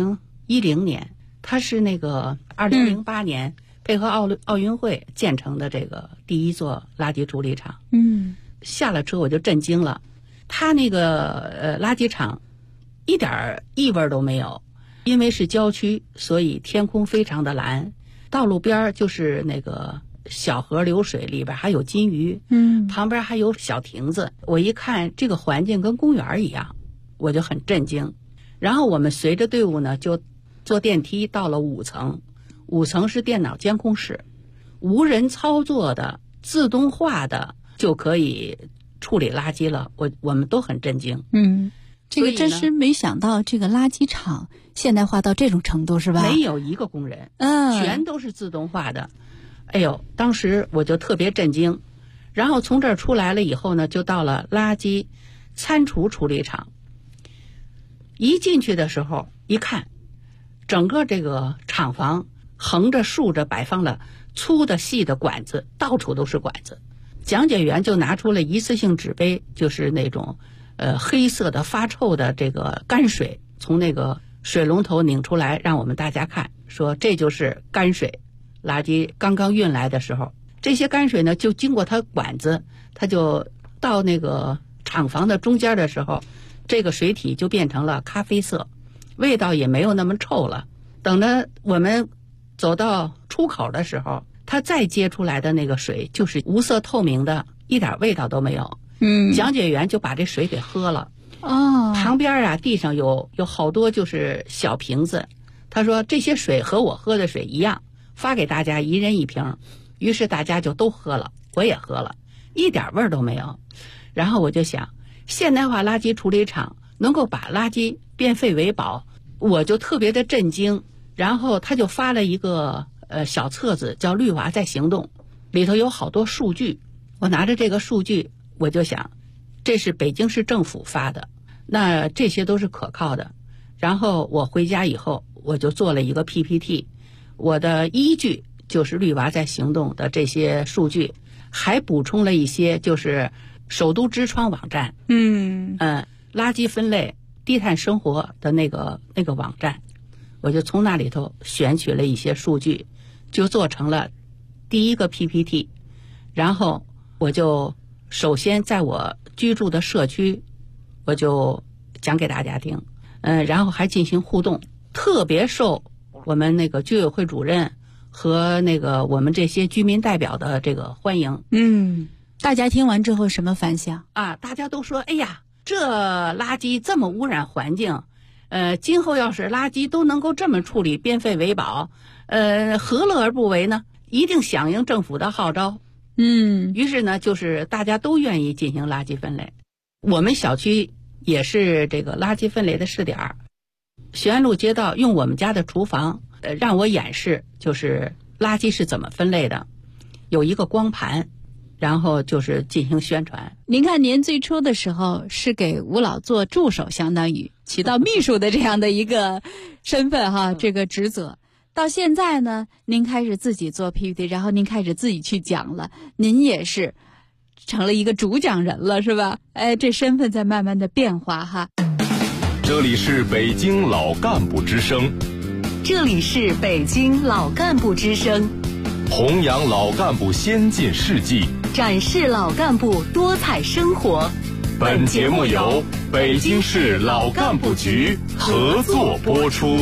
2010年，它是那个2008年配合奥运会建成的这个第一座垃圾处理厂。下了车我就震惊了，它那个垃圾场一点异味都没有，因为是郊区，所以天空非常的蓝，道路边就是那个小河流水，里边还有金鱼，旁边还有小亭子。我一看这个环境跟公园一样，我就很震惊。然后我们随着队伍呢，就坐电梯到了5层，5层是电脑监控室，无人操作的、自动化的就可以处理垃圾了。我们都很震惊。 这个真是没想到，这个垃圾场现代化到这种程度，是吧？ 没有一个工人，全都是自动化的。哎呦，当时我就特别震惊。然后从这儿出来了以后呢，就到了垃圾餐厨处理厂。一进去的时候一看，整个这个厂房横着竖着摆放了粗的细的管子，到处都是管子。讲解员就拿出了一次性纸杯，就是那种黑色的发臭的这个泔水，从那个水龙头拧出来让我们大家看，说这就是泔水。垃圾刚刚运来的时候，这些泔水呢就经过它管子，它就到那个厂房的中间的时候，这个水体就变成了咖啡色，味道也没有那么臭了。等着我们走到出口的时候，它再接出来的那个水就是无色透明的，一点味道都没有。讲解员就把这水给喝了。旁边啊地上有好多就是小瓶子，他说这些水和我喝的水一样，发给大家一人一瓶。于是大家就都喝了，我也喝了，一点味儿都没有。然后我就想，现代化垃圾处理厂能够把垃圾变废为宝，我就特别的震惊。然后他就发了一个小册子，叫《绿娃在行动》，里头有好多数据。我拿着这个数据，我就想，这是北京市政府发的，那这些都是可靠的。然后我回家以后，我就做了一个 PPT， 我的依据就是《绿娃在行动》的这些数据，还补充了一些就是首都之窗网站，垃圾分类低碳生活的那个网站，我就从那里头选取了一些数据，就做成了第一个 PPT。 然后我就首先在我居住的社区，我就讲给大家听，然后还进行互动，特别受我们那个居委会主任和那个我们这些居民代表的这个欢迎。 大家听完之后什么反响啊？大家都说，哎呀，这垃圾这么污染环境，今后要是垃圾都能够这么处理，变废为宝，何乐而不为呢？一定响应政府的号召。于是呢，就是大家都愿意进行垃圾分类。我们小区也是这个垃圾分类的试点。学安路街道用我们家的厨房，让我演示就是垃圾是怎么分类的，有一个光盘，然后就是进行宣传。 您看，您最初的时候是给吴老做助手，相当于起到秘书的这样的一个身份哈，这个职责。到现在呢，您开始自己做 PPT， 然后您开始自己去讲了，您也是成了一个主讲人了，是吧？这身份在慢慢的变化哈。 这里是北京老干部之声， 这里是北京老干部之声， 弘扬老干部先进事迹， 展示老干部多彩生活。 本节目由北京市老干部局合作播出。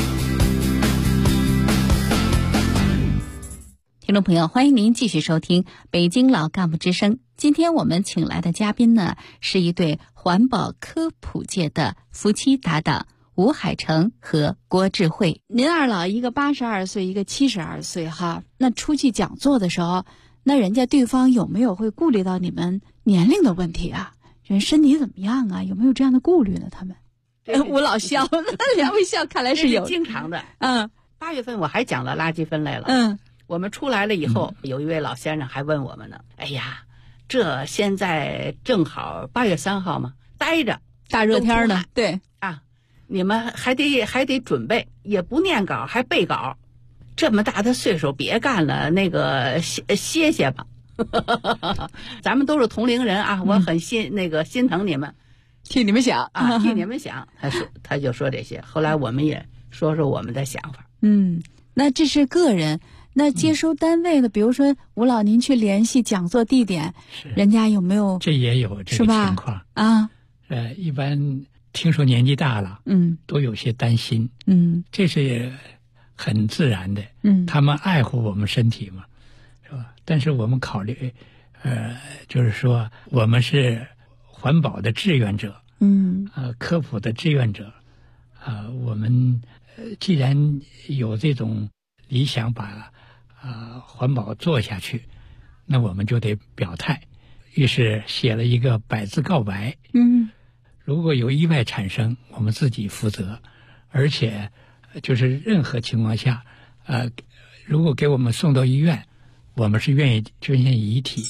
听众朋友，欢迎您继续收听北京老干部之声。今天我们请来的嘉宾呢，是一对环保科普界的夫妻搭档，吴海成和郭智慧。您二老一个82岁，一个72岁哈。那出去讲座的时候，那人家对方有没有会顾虑到你们年龄的问题啊？人身体怎么样啊？有没有这样的顾虑呢？他们吴老笑，两位笑，看来是有经常的。8月份我还讲了垃圾分类了。我们出来了以后，有一位老先生还问我们呢，哎呀，这现在正好8月3号嘛，待着大热天呢，对啊，你们还得准备，也不念稿还背稿，这么大的岁数别干了，那个歇歇吧。咱们都是同龄人啊，我很心疼你们， 替你们想啊，替你们想。他就说这些，后来我们也说说我们的想法。 那这是个人。那接收单位的，比如说吴老，您去联系讲座地点，人家有没有？ 这也有这个情况啊。 一般听说年纪大了，都有些担心，这是很自然的，他们爱护我们身体嘛，是吧？但是我们考虑，就是说我们是环保的志愿者，科普的志愿者，我们既然有这种理想，把环保做下去，那我们就得表态。于是写了一个100字告白。 如果有意外产生，我们自己负责，而且就是任何情况下，如果给我们送到医院，我们是愿意捐献遗体。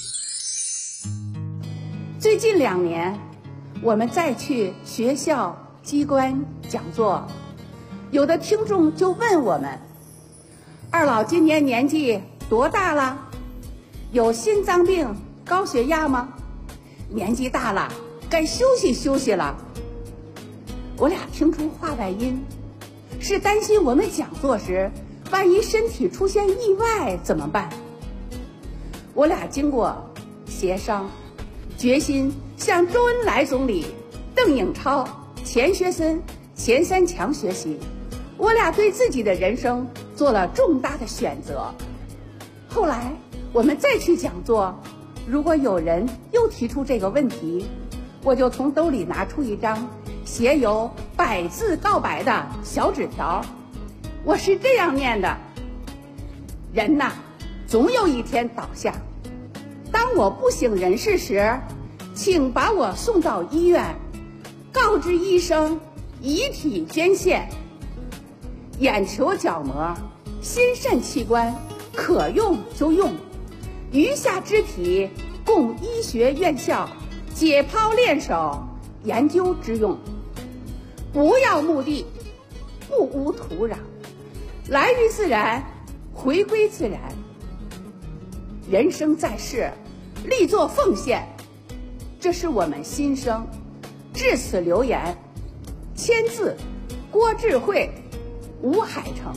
最近2年，我们再去学校、机关讲座，有的听众就问我们：二老今年年纪多大了？有心脏病、高血压吗？年纪大了，该休息休息了。我俩听出话外音，是担心我们讲座时，万一身体出现意外怎么办？我俩经过协商，决心向周恩来总理、邓颖超、钱学森、钱三强学习。我俩对自己的人生做了重大的选择。后来我们再去讲座，如果有人又提出这个问题，我就从兜里拿出一张写有100字告白的小纸条。我是这样念的：人呐，总有一天倒下。当我不省人事时，请把我送到医院，告知医生遗体捐献。眼球角膜、心肾器官可用就用，余下肢体供医学院校解剖练手研究之用。不要墓地，不污土壤，来于自然，回归自然。人生在世，力作奉献，这是我们心声。至此留言，签字郭智慧、吴海成。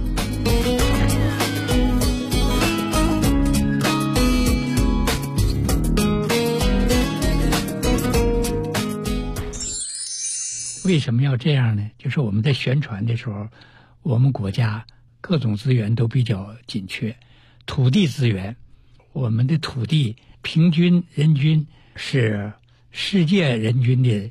为什么要这样呢？就是我们在宣传的时候，我们国家各种资源都比较紧缺，土地资源，我们的土地平均人均是世界人均的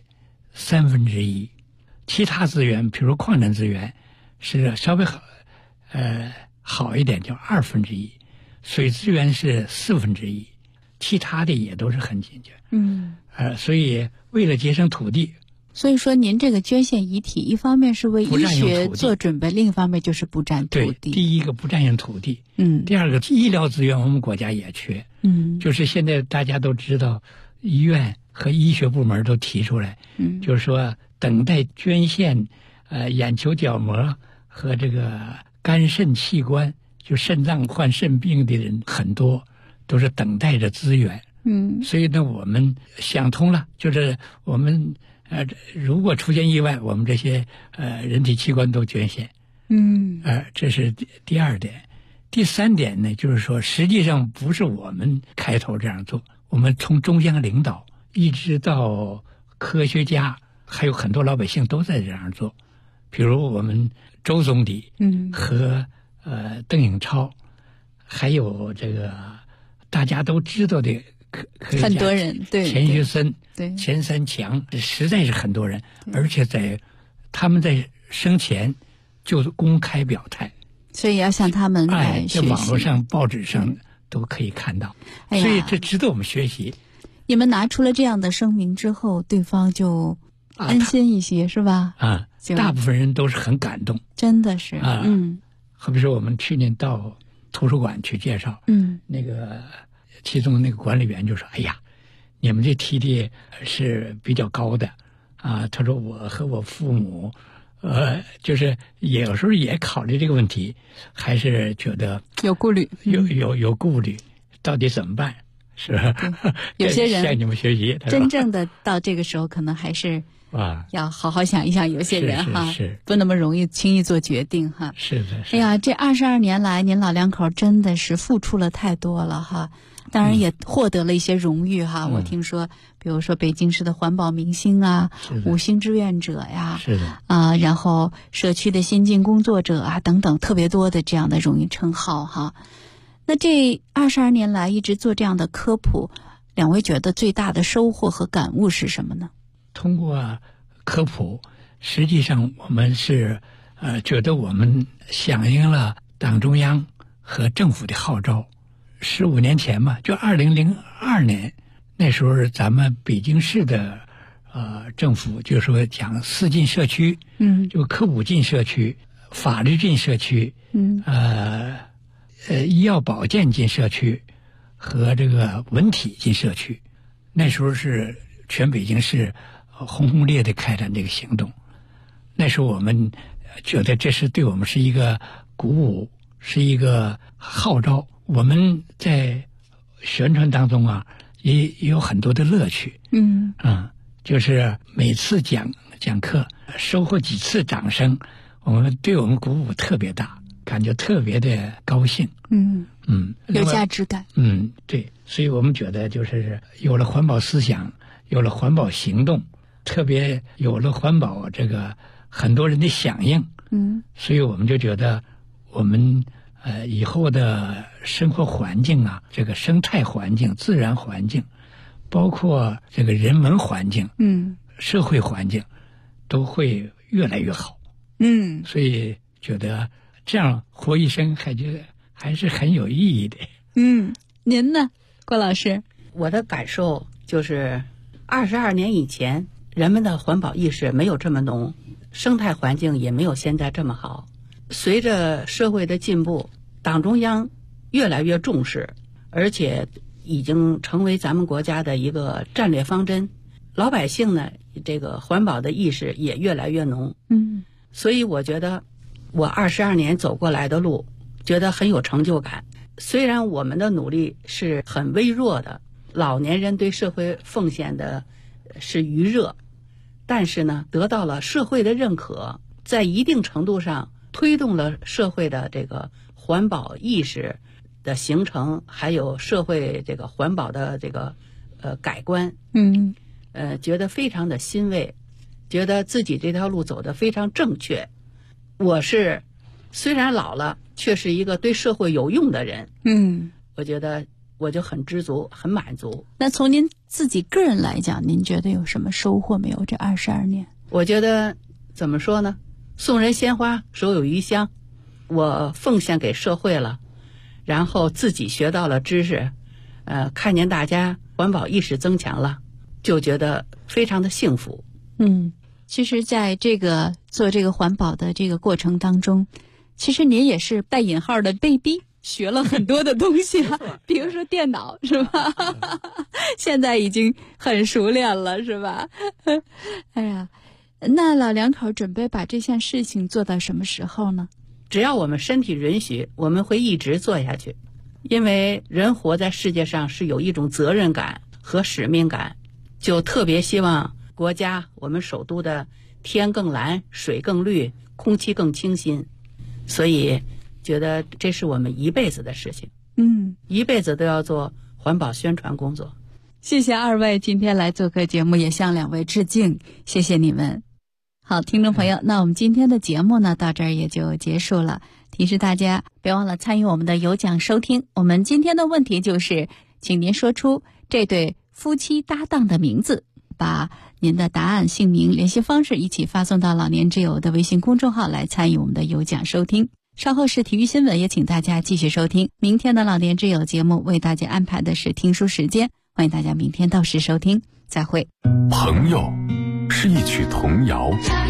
1/3，其他资源，比如矿产资源，是稍微好一点，叫1/2，水资源是1/4，其他的也都是很紧缺。所以为了节省土地。 所以说您这个捐献遗体，一方面是为医学做准备，另一方面就是不占土地。 对，第一个不占用土地，第二个医疗资源我们国家也缺，就是现在大家都知道，医院和医学部门都提出来，就是说等待捐献眼球角膜和这个肝肾器官，就肾脏患肾病的人很多，都是等待着资源。所以呢，我们想通了，就是我们如果出现意外，我们这些人体器官都捐献。这是第二点。第三点呢，就是说实际上不是我们开头这样做，我们从中央领导一直到科学家，还有很多老百姓都在这样做。比如我们周总理和邓颖超，还有这个大家都知道的科学家很多人，对， 钱学森、 对， 钱三强，实在是很多人，而且他们在生前就公开表态， 所以要向他们来学习。 在网络上、报纸上都可以看到，所以这值得我们学习。 你们拿出了这样的声明之后，对方就安心一些，是吧？ 大部分人都是很感动， 真的是。 好比说我们去年到图书馆去介绍，那个其中那个管理员就说：“哎呀，你们这提的是比较高的啊。”他说：“我和我父母，就是有时候也考虑这个问题，还是觉得有顾虑， 有顾虑，到底怎么办？是吧？ 有些人向你们学习， 真正的到这个时候，可能还是要好好想一想。有些人是不那么容易轻易做决定哈。 是的。 哎呀，这22年来，您老两口真的是付出了太多了哈。当然也获得了一些荣誉哈。我听说，比如说北京市的环保明星啊，5星志愿者呀， 是的然后社区的先进工作者啊等等，特别多的这样的荣誉称号哈。那这22年来一直做这样的科普，两位觉得最大的收获和感悟是什么呢？ 通过科普，实际上我们是觉得我们响应了党中央和政府的号召。15年前嘛，就2002年那时候，咱们北京市的政府就说讲4禁社区，就科普禁社区、法律禁社区，医药保健禁社区和这个文体禁社区。那时候是全北京市轰轰烈烈开展这个行动。那时候我们觉得这是对我们是一个鼓舞，是一个号召。我们在宣传当中啊，也有很多的乐趣。就是每次讲课收获几次掌声，对我们鼓舞特别大，感觉特别的高兴。 有价值感。 对，所以我们觉得就是有了环保思想，有了环保行动，特别有了环保这个很多人的响应。所以我们就觉得我们以后的生活环境啊，这个生态环境、自然环境，包括这个人文环境、社会环境，都会越来越好。所以觉得这样活一生还是很有意义的。 您呢，郭老师？ 我的感受就是，22年以前，人们的环保意识没有这么浓，生态环境也没有现在这么好。随着社会的进步，党中央越来越重视，而且已经成为咱们国家的一个战略方针。老百姓呢，这个环保的意识也越来越浓。所以我觉得我22年走过来的路，觉得很有成就感。虽然我们的努力是很微弱的，老年人对社会奉献的是余热，但是呢，得到了社会的认可，在一定程度上推动了社会的这个环保意识的形成，还有社会这个环保的这个改观。觉得非常的欣慰，觉得自己这条路走得非常正确。我是虽然老了，却是一个对社会有用的人。我觉得我就很知足，很满足。 那从您自己个人来讲，您觉得有什么收获没有？这22年， 我觉得怎么说呢？送人鲜花，手有余香。我奉献给社会了，然后自己学到了知识，看见大家环保意识增强了，就觉得非常的幸福。 其实在这个做这个环保的这个过程当中，其实您也是带引号的被逼学了很多的东西啊，比如说电脑，是吧？现在已经很熟练了，是吧？哎呀，那老两口准备把这项事情做到什么时候呢？ 只要我们身体允许，我们会一直做下去。因为人活在世界上是有一种责任感和使命感，就特别希望国家我们首都的天更蓝，水更绿，空气更清新，所以觉得这是我们一辈子的事情。一辈子都要做环保宣传工作。 谢谢二位今天来做客节目，也向两位致敬，谢谢你们。好，听众朋友，那我们今天的节目呢，到这儿也就结束了。提示大家别忘了参与我们的有奖收听。我们今天的问题就是，请您说出这对夫妻搭档的名字，把您的答案、姓名、联系方式一起发送到老年之友的微信公众号来参与我们的有奖收听。稍后是体育新闻，也请大家继续收听。明天的老年之友节目为大家安排的是听书时间，欢迎大家明天到时收听，再会。 朋友是一曲童谣，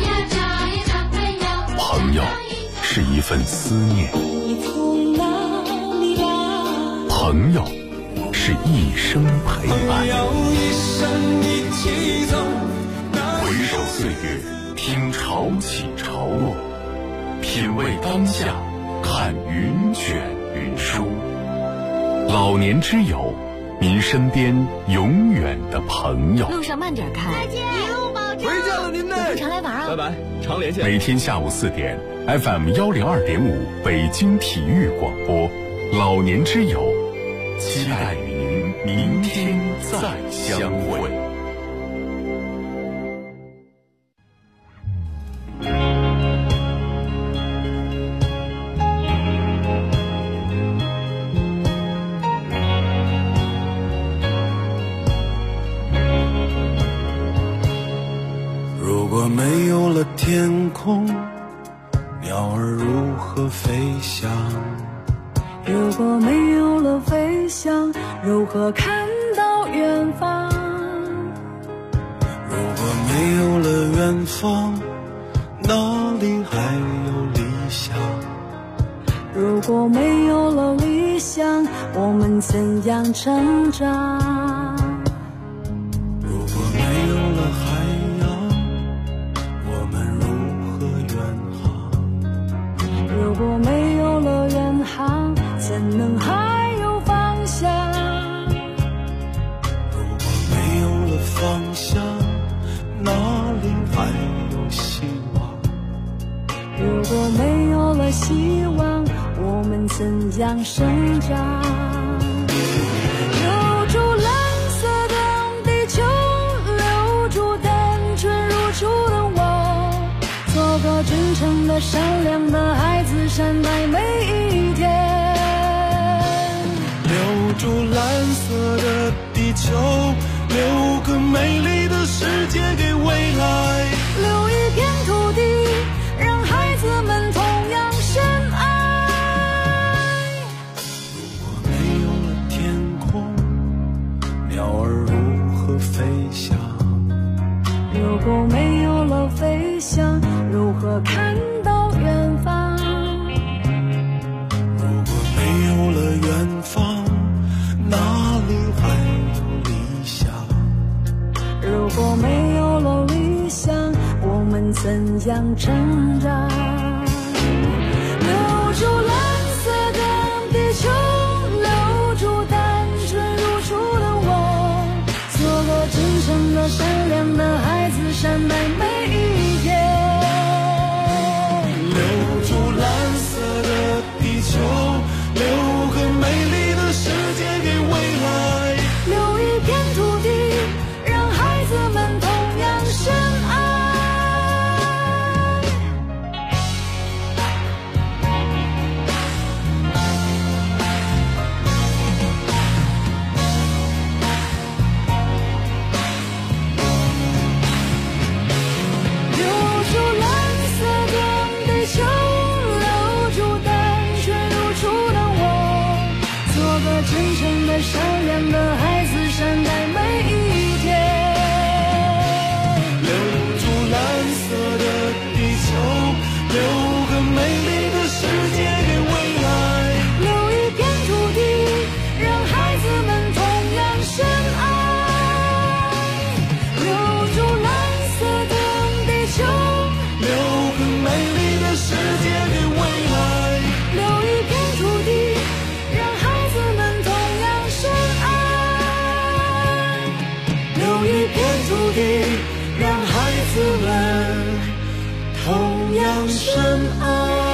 朋友是一份思念，朋友是一生陪伴。回首岁月，听潮起潮落，品味当下，看云卷云舒。老年之友，您身边永远的朋友。 路上慢点开。 再见，一路保重。 回家了您呢， 常来玩啊。 拜拜，常联系。 每天下午4点 FM 102.5北京体育广播，老年之友，期待与您明天再相会。 如果没有了天空，鸟儿如何飞翔？ 如果没有了飞翔，如何看到远方？ 如果没有了远方，哪里还有理想？ 如果没有了理想，我们怎样成长？ 如果没有了海洋，我们如何远航？ 如果没有了远航，怎能还有方向？ 如果没有了方向，哪里还有希望？ 如果没有了希望，我们怎样生长？留住蓝色的地球，留住单纯如初的我，做个真诚的善良的孩子，善待每一天。 留住蓝色的地球，留个美丽的世界给未来， 留一片土地，让孩子们同样深爱。 如果没有了天空，鸟儿如何飞翔？ 如果没有了飞翔，如何看到远方？ 如果没有了远方，哪里还有理想？ 如果没有了理想，我们怎样成长？留住蓝色的地球，留住单纯如初的我，做个真诚的善良的孩子，善待每一天。 留住蓝色的地球，留个美丽的世界给未来， 留一片土地，让孩子们同样深爱。留住蓝色的地球，留住单纯如初的我，做个真诚的善良的孩子，善待每一天。 留住蓝色的地球，留个美丽的世界给未来， 留一片土地，让孩子们同样深爱。留住蓝色的地球， 留个美丽的世界给未来， 留一片土地，让孩子们同样深爱。 留一片土地，让孩子们同样深爱。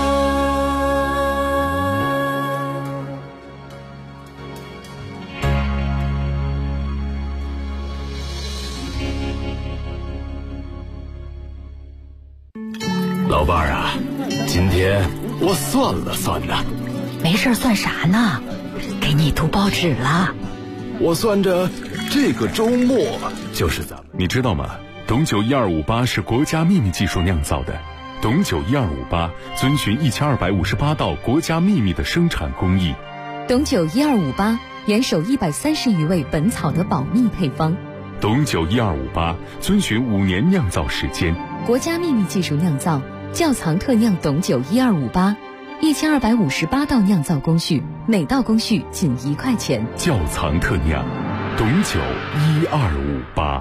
老伴儿啊，今天我算了算呢。 没事算啥呢？给你读报纸了。 我算着这个周末就是咱们， 你知道吗？董酒1258是国家秘密技术酿造的。董酒1258遵循1258道国家秘密的生产工艺。 董酒1258严守130余味本草的保密配方。 董酒1258遵循5年酿造时间。 国家秘密技术酿造，窖藏特酿董酒1258，1258道酿造工序，每道工序仅1块钱。 窖藏特酿，董酒1258。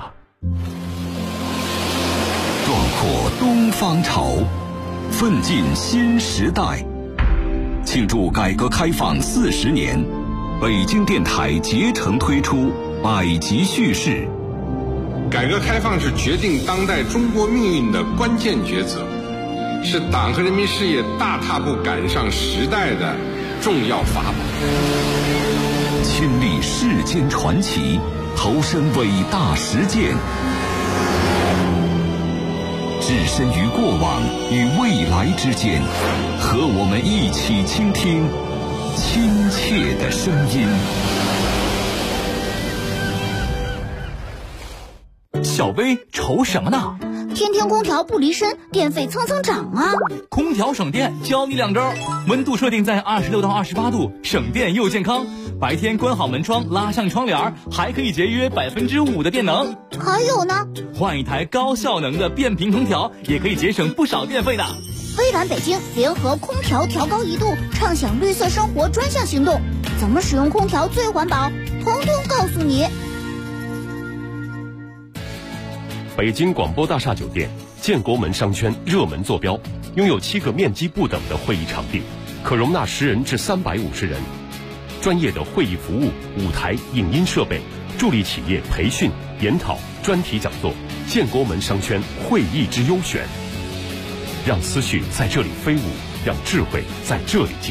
壮阔东方潮，奋进新时代。庆祝改革开放40年，北京电台竭诚推出百集叙事。 改革开放是决定当代中国命运的关键抉择，是党和人民事业大踏步赶上时代的重要法宝。 亲历世间传奇，投身伟大实践，置身于过往与未来之间，和我们一起倾听亲切的声音。 小薇愁什么呢？ 天天空调不离身，电费蹭蹭涨啊！ 空调省电，教你2招：温度设定在26到28度，省电又健康。白天关好门窗，拉上窗帘，还可以节约5%的电能。 还有呢， 换一台高效能的变频空调，也可以节省不少电费的。 微软北京联合空调调高1度，畅享绿色生活专项行动，怎么使用空调最环保，通通告诉你。 北京广播大厦酒店建国门商圈热门坐标，拥有7个面积不等的会议场地，可容纳10人至350人。专业的会议服务、舞台、影音设备，助力企业培训、研讨、专题讲座。建国门商圈会议之优选，让思绪在这里飞舞，让智慧在这里进。